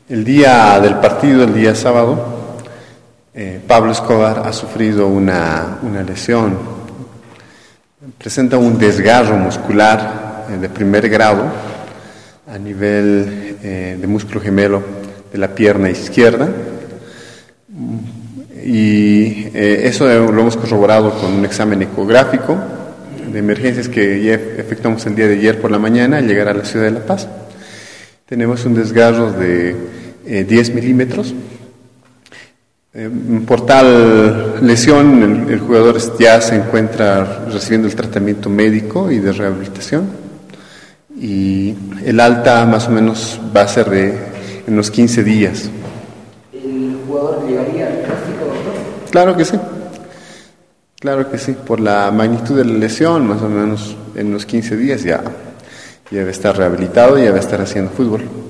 El día del partido, el día sábado, Pablo Escobar ha sufrido una lesión. Presenta un desgarro muscular de primer grado a nivel de músculo gemelo de la pierna izquierda. Y eso lo hemos corroborado con un examen ecográfico de emergencias que ya efectuamos el día de ayer por la mañana al llegar a la ciudad de La Paz. Tenemos un desgarro de 10 milímetros. Por tal lesión, el jugador ya se encuentra recibiendo el tratamiento médico y de rehabilitación. Y el alta más o menos va a ser de unos 15 días. ¿El jugador llegaría al clásico, doctor? Claro que sí. Por la magnitud de la lesión, más o menos en unos 15 días ya va a estar rehabilitado y ya va a estar haciendo fútbol.